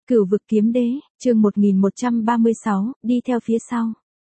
Cửu vực kiếm đế, chương 1136, đi theo phía sau.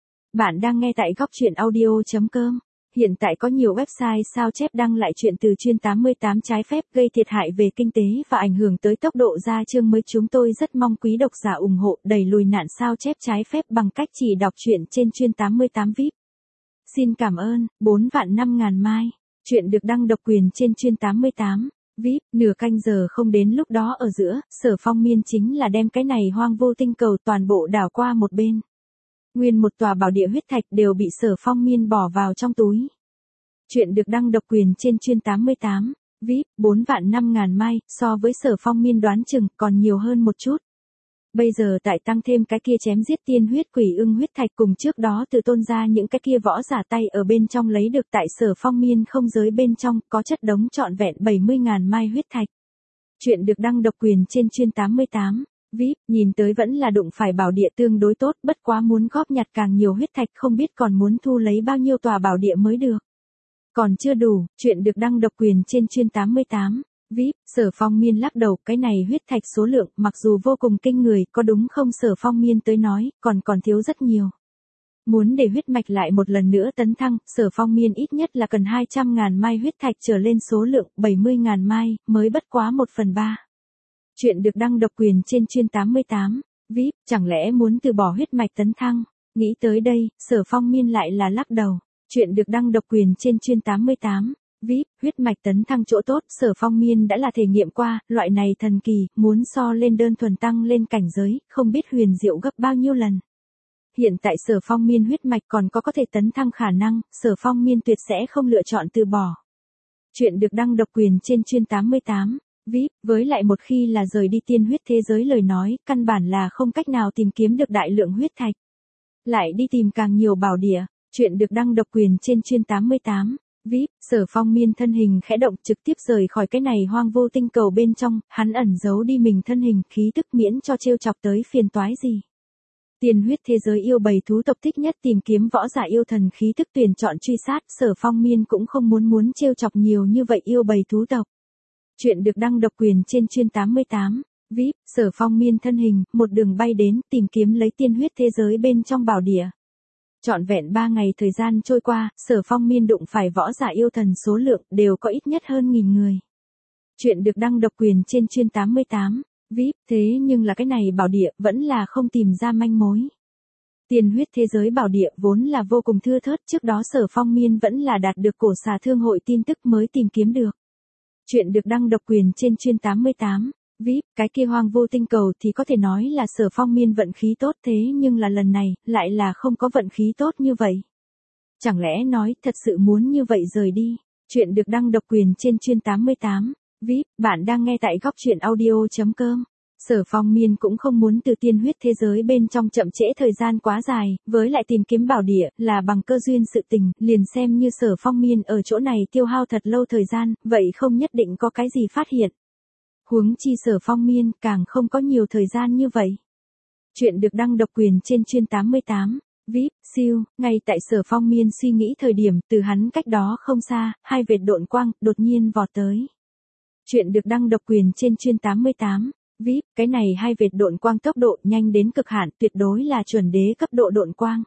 Bạn đang nghe tại góc truyện audio.com. Hiện tại có nhiều website sao chép đăng lại chuyện từ chuyên 88 trái phép gây thiệt hại về kinh tế và ảnh hưởng tới tốc độ ra chương mới. Chúng tôi rất mong quý độc giả ủng hộ đẩy lùi nạn sao chép trái phép bằng cách chỉ đọc truyện trên chuyên 88 VIP. Xin cảm ơn, 4 vạn 5.000 mai. Chuyện được đăng độc quyền trên chuyên 88. VIP, nửa canh giờ không đến lúc đó ở giữa, Sở Phong Miên chính là đem cái này hoang vô tinh cầu toàn bộ đảo qua một bên. Nguyên một tòa bảo địa huyết thạch đều bị Sở Phong Miên bỏ vào trong túi. Chuyện được đăng độc quyền trên chuyên 88. VIP, 4 vạn 5.000 mai, so với Sở Phong Miên đoán chừng còn nhiều hơn một chút. Bây giờ tại tăng thêm cái kia chém giết tiên huyết quỷ ưng huyết thạch cùng trước đó từ tôn ra những cái kia võ giả tay ở bên trong lấy được tại Sở Phong Miên không giới bên trong có chất đống trọn vẹn 70.000 mai huyết thạch. Chuyện được đăng độc quyền trên chuyên 88. VIP, nhìn tới vẫn là đụng phải bảo địa tương đối tốt, bất quá muốn góp nhặt càng nhiều huyết thạch không biết còn muốn thu lấy bao nhiêu tòa bảo địa mới được. Còn chưa đủ, chuyện được đăng độc quyền trên chuyên 88. VIP, Sở Phong Miên lắc đầu, cái này huyết thạch số lượng mặc dù vô cùng kinh người, có đúng không? Sở Phong Miên tới nói, còn thiếu rất nhiều. Muốn để huyết mạch lại một lần nữa tấn thăng, Sở Phong Miên ít nhất là cần 200.000 mai huyết thạch trở lên, số lượng 70.000 mai, mới bất quá 1/3. Chuyện được đăng độc quyền trên chuyên 88. VIP, chẳng lẽ muốn từ bỏ huyết mạch tấn thăng? Nghĩ tới đây, Sở Phong Miên lại là lắc đầu. Chuyện được đăng độc quyền trên chuyên 88. VIP, huyết mạch tấn thăng chỗ tốt, Sở Phong Miên đã là thể nghiệm qua, loại này thần kỳ, muốn so lên đơn thuần tăng lên cảnh giới, không biết huyền diệu gấp bao nhiêu lần. Hiện tại Sở Phong Miên huyết mạch còn có thể tấn thăng khả năng, Sở Phong Miên tuyệt sẽ không lựa chọn từ bỏ. Chuyện được đăng độc quyền trên chuyên 88. VIP, với lại một khi là rời đi tiên huyết thế giới lời nói, căn bản là không cách nào tìm kiếm được đại lượng huyết thạch. Lại đi tìm càng nhiều bảo địa. Chuyện được đăng độc quyền trên chuyên 88. VIP, Sở Phong Miên thân hình khẽ động trực tiếp rời khỏi cái này hoang vô tinh cầu bên trong, hắn ẩn giấu đi mình thân hình, khí tức miễn cho trêu chọc tới phiền toái gì. Tiên huyết thế giới yêu bầy thú tộc thích nhất tìm kiếm võ giả yêu thần, khí tức tuyển chọn truy sát, Sở Phong Miên cũng không muốn trêu chọc nhiều như vậy yêu bầy thú tộc. Chuyện được đăng độc quyền trên chuyên 88. VIP, Sở Phong Miên thân hình, một đường bay đến, tìm kiếm lấy tiên huyết thế giới bên trong bảo địa. Trọn vẹn 3 ngày thời gian trôi qua, Sở Phong Miên đụng phải võ giả yêu thần số lượng đều có ít nhất hơn 1000 người. Chuyện được đăng độc quyền trên chuyên 88. VIP, thế nhưng là cái này bảo địa vẫn là không tìm ra manh mối. Tiên huyết thế giới bảo địa vốn là vô cùng thưa thớt, trước đó Sở Phong Miên vẫn là đạt được cổ xà thương hội tin tức mới tìm kiếm được. Chuyện được đăng độc quyền trên chuyên 88. VIP, cái kia hoang vô tinh cầu thì có thể nói là Sở Phong Miên vận khí tốt, thế nhưng là lần này, lại là không có vận khí tốt như vậy. Chẳng lẽ nói thật sự muốn như vậy rời đi? Chuyện được đăng độc quyền trên chuyên 88. VIP, bạn đang nghe tại góc truyện audio.com. Sở Phong Miên cũng không muốn từ tiên huyết thế giới bên trong chậm trễ thời gian quá dài, với lại tìm kiếm bảo địa là bằng cơ duyên sự tình, liền xem như Sở Phong Miên ở chỗ này tiêu hao thật lâu thời gian, vậy không nhất định có cái gì phát hiện. Huống chi Sở Phong Miên càng không có nhiều thời gian như vậy. Chuyện được đăng độc quyền trên chuyên 88. VIP, siêu, ngay tại Sở Phong Miên suy nghĩ thời điểm, từ hắn cách đó không xa, hai vệt độn quang đột nhiên vọt tới. Chuyện được đăng độc quyền trên chuyên 88. VIP, cái này hai vệt độn quang tốc độ nhanh đến cực hạn, tuyệt đối là chuẩn đế cấp độ độn quang.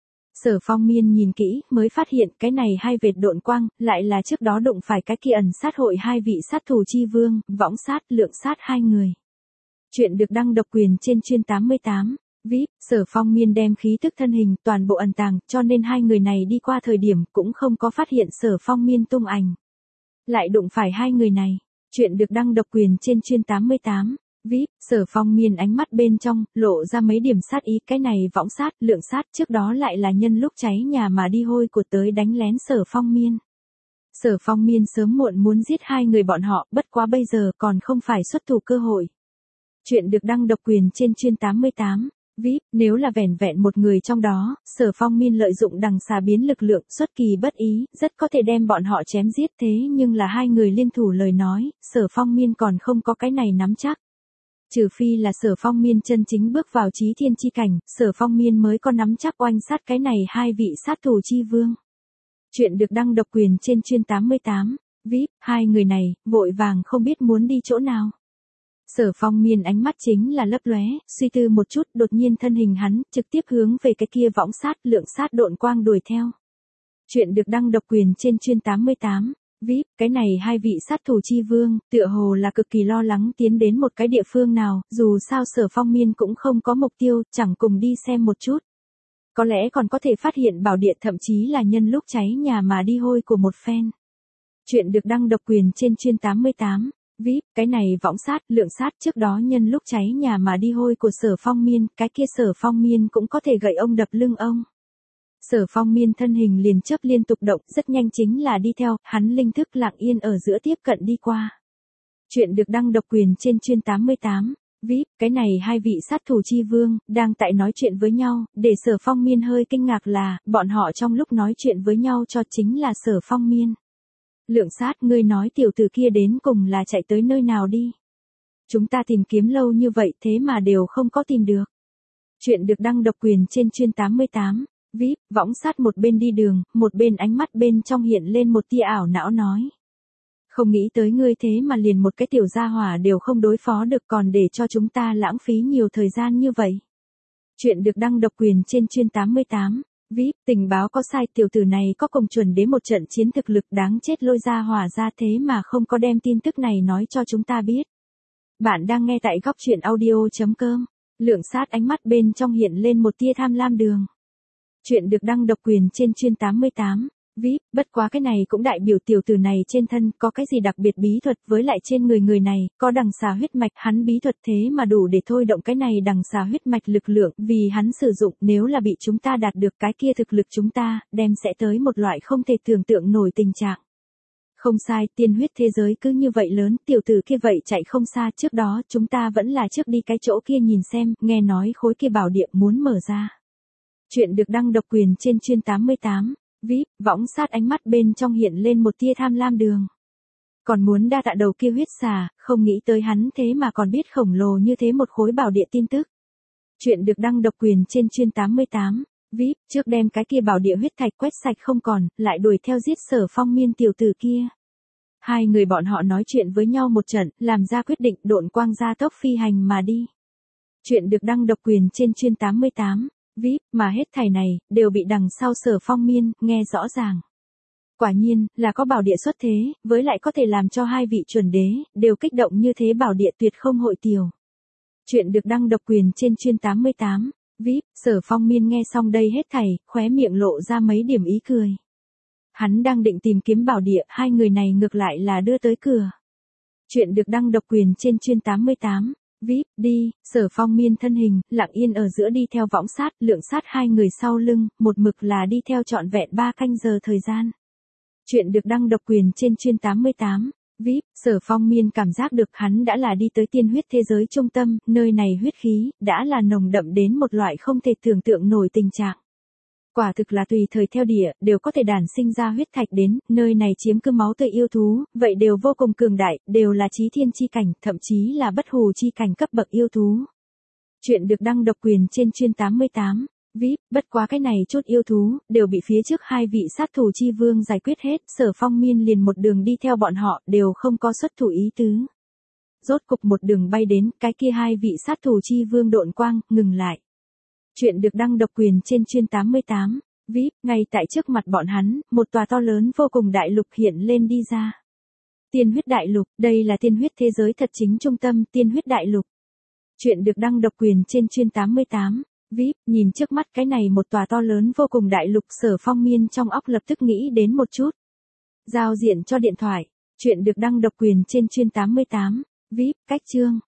Sở Phong Miên nhìn kỹ, mới phát hiện cái này hai vệt độn quang, lại là trước đó đụng phải cái kia ẩn sát hội hai vị sát thủ chi vương, võng sát, lượng sát hai người. Chuyện được đăng độc quyền trên chuyên 88. VIP, Sở Phong Miên đem khí tức thân hình toàn bộ ẩn tàng, cho nên hai người này đi qua thời điểm cũng không có phát hiện Sở Phong Miên tung ảnh. Lại đụng phải hai người này. Chuyện được đăng độc quyền trên chuyên 88. VIP, Sở Phong Miên ánh mắt bên trong, lộ ra mấy điểm sát ý, cái này võng sát, lượng sát trước đó lại là nhân lúc cháy nhà mà đi hôi của tới đánh lén Sở Phong Miên. Sở Phong Miên sớm muộn muốn giết hai người bọn họ, bất quá bây giờ còn không phải xuất thủ cơ hội. Chuyện được đăng độc quyền trên chuyên 88. VIP, nếu là vẻn vẹn một người trong đó, Sở Phong Miên lợi dụng đằng xà biến lực lượng, xuất kỳ bất ý, rất có thể đem bọn họ chém giết, thế nhưng là hai người liên thủ lời nói, Sở Phong Miên còn không có cái này nắm chắc. Trừ phi là Sở Phong Miên chân chính bước vào chí thiên chi cảnh, Sở Phong Miên mới có nắm chắc oanh sát cái này hai vị sát thủ chi vương. Chuyện được đăng độc quyền trên chuyên 88. VIP, hai người này, vội vàng không biết muốn đi chỗ nào. Sở Phong Miên ánh mắt chính là lấp lóe, suy tư một chút, đột nhiên thân hình hắn trực tiếp hướng về cái kia võng sát, lượng sát độn quang đuổi theo. Chuyện được đăng độc quyền trên chuyên 88. VIP, cái này hai vị sát thủ chi vương, tựa hồ là cực kỳ lo lắng tiến đến một cái địa phương nào, dù sao Sở Phong Miên cũng không có mục tiêu, chẳng cùng đi xem một chút. Có lẽ còn có thể phát hiện bảo địa, thậm chí là nhân lúc cháy nhà mà đi hôi của một phen. Chuyện được đăng độc quyền trên chuyên 88. VIP, cái này võng sát, lượng sát trước đó nhân lúc cháy nhà mà đi hôi của Sở Phong Miên, cái kia Sở Phong Miên cũng có thể gậy ông đập lưng ông. Sở Phong Miên thân hình liền chớp liên tục động, rất nhanh chính là đi theo, hắn linh thức lặng yên ở giữa tiếp cận đi qua. Chuyện được đăng độc quyền trên chuyên 88. VIP, cái này hai vị sát thủ chi vương, đang tại nói chuyện với nhau, để Sở Phong Miên hơi kinh ngạc là, bọn họ trong lúc nói chuyện với nhau cho chính là Sở Phong Miên. Lượng sát, ngươi nói tiểu tử kia đến cùng là chạy tới nơi nào đi? Chúng ta tìm kiếm lâu như vậy thế mà đều không có tìm được. Chuyện được đăng độc quyền trên chuyên 88. VIP, võng sát một bên đi đường, một bên ánh mắt bên trong hiện lên một tia ảo não nói. Không nghĩ tới ngươi thế mà liền một cái tiểu gia hỏa đều không đối phó được, còn để cho chúng ta lãng phí nhiều thời gian như vậy. Chuyện được đăng độc quyền trên chuyên 88. VIP, tình báo có sai, tiểu tử này có cùng chuẩn đế một trận chiến thực lực đáng chết, lôi gia hỏa ra thế mà không có đem tin tức này nói cho chúng ta biết. Bạn đang nghe tại góc truyện audio.com. Lượng sát ánh mắt bên trong hiện lên một tia tham lam đường. Chuyện được đăng độc quyền trên chuyên 88. VIP, bất quá cái này cũng đại biểu tiểu tử này trên thân có cái gì đặc biệt bí thuật, với lại trên người này có đằng xà huyết mạch, hắn bí thuật thế mà đủ để thôi động cái này đằng xà huyết mạch lực lượng, vì hắn sử dụng, nếu là bị chúng ta đạt được cái kia thực lực chúng ta, đem sẽ tới một loại không thể tưởng tượng nổi tình trạng. Không sai, tiên huyết thế giới cứ như vậy lớn, tiểu tử kia vậy chạy không xa, trước đó chúng ta vẫn là trước đi cái chỗ kia nhìn xem, nghe nói khối kia bảo địa muốn mở ra. Chuyện được đăng độc quyền trên chuyên 88. VIP, võng sát ánh mắt bên trong hiện lên một tia tham lam đường. Còn muốn đa tạ đầu kia huyết xà, không nghĩ tới hắn thế mà còn biết khổng lồ như thế một khối bảo địa tin tức. Chuyện được đăng độc quyền trên chuyên 88. VIP, trước đem cái kia bảo địa huyết thạch quét sạch không còn, lại đuổi theo giết Sở Phong Miên tiểu tử kia. Hai người bọn họ nói chuyện với nhau một trận, làm ra quyết định, độn quang gia tốc phi hành mà đi. Chuyện được đăng độc quyền trên chuyên 88. VIP, mà hết thảy này, đều bị đằng sau Sở Phong Miên, nghe rõ ràng. Quả nhiên, là có bảo địa xuất thế, với lại có thể làm cho hai vị chuẩn đế, đều kích động như thế, bảo địa tuyệt không hội tiểu. Chuyện được đăng độc quyền trên chuyên 88. VIP, Sở Phong Miên nghe xong đây hết thảy, khóe miệng lộ ra mấy điểm ý cười. Hắn đang định tìm kiếm bảo địa, hai người này ngược lại là đưa tới cửa. Chuyện được đăng độc quyền trên chuyên 88. VIP, đi, Sở Phong Miên thân hình, lặng yên ở giữa đi theo võng sát, lượng sát hai người sau lưng, một mực là đi theo trọn vẹn 3 canh giờ thời gian. Chuyện được đăng độc quyền trên chuyên 88. VIP, Sở Phong Miên cảm giác được hắn đã là đi tới tiên huyết thế giới trung tâm, nơi này huyết khí, đã là nồng đậm đến một loại không thể tưởng tượng nổi tình trạng. Quả thực là tùy thời theo địa, đều có thể đản sinh ra huyết thạch đến, nơi này chiếm cứ máu tươi yêu thú, vậy đều vô cùng cường đại, đều là chí thiên chi cảnh, thậm chí là bất hủ chi cảnh cấp bậc yêu thú. Chuyện được đăng độc quyền trên chuyên 88. VIP, bất quá cái này chút yêu thú, đều bị phía trước hai vị sát thủ chi vương giải quyết hết, Sở Phong Miên liền một đường đi theo bọn họ, đều không có xuất thủ ý tứ. Rốt cục một đường bay đến, cái kia hai vị sát thủ chi vương độn quang, ngừng lại. Chuyện được đăng độc quyền trên chuyên 88. VIP, ngay tại trước mặt bọn hắn, một tòa to lớn vô cùng đại lục hiện lên đi ra. Tiên huyết đại lục, đây là tiên huyết thế giới thật chính trung tâm, tiên huyết đại lục. Chuyện được đăng độc quyền trên chuyên 88. VIP, nhìn trước mắt cái này một tòa to lớn vô cùng đại lục, Sở Phong Miên trong óc lập tức nghĩ đến một chút. Giao diện cho điện thoại. Chuyện được đăng độc quyền trên chuyên 88. VIP, cách chương.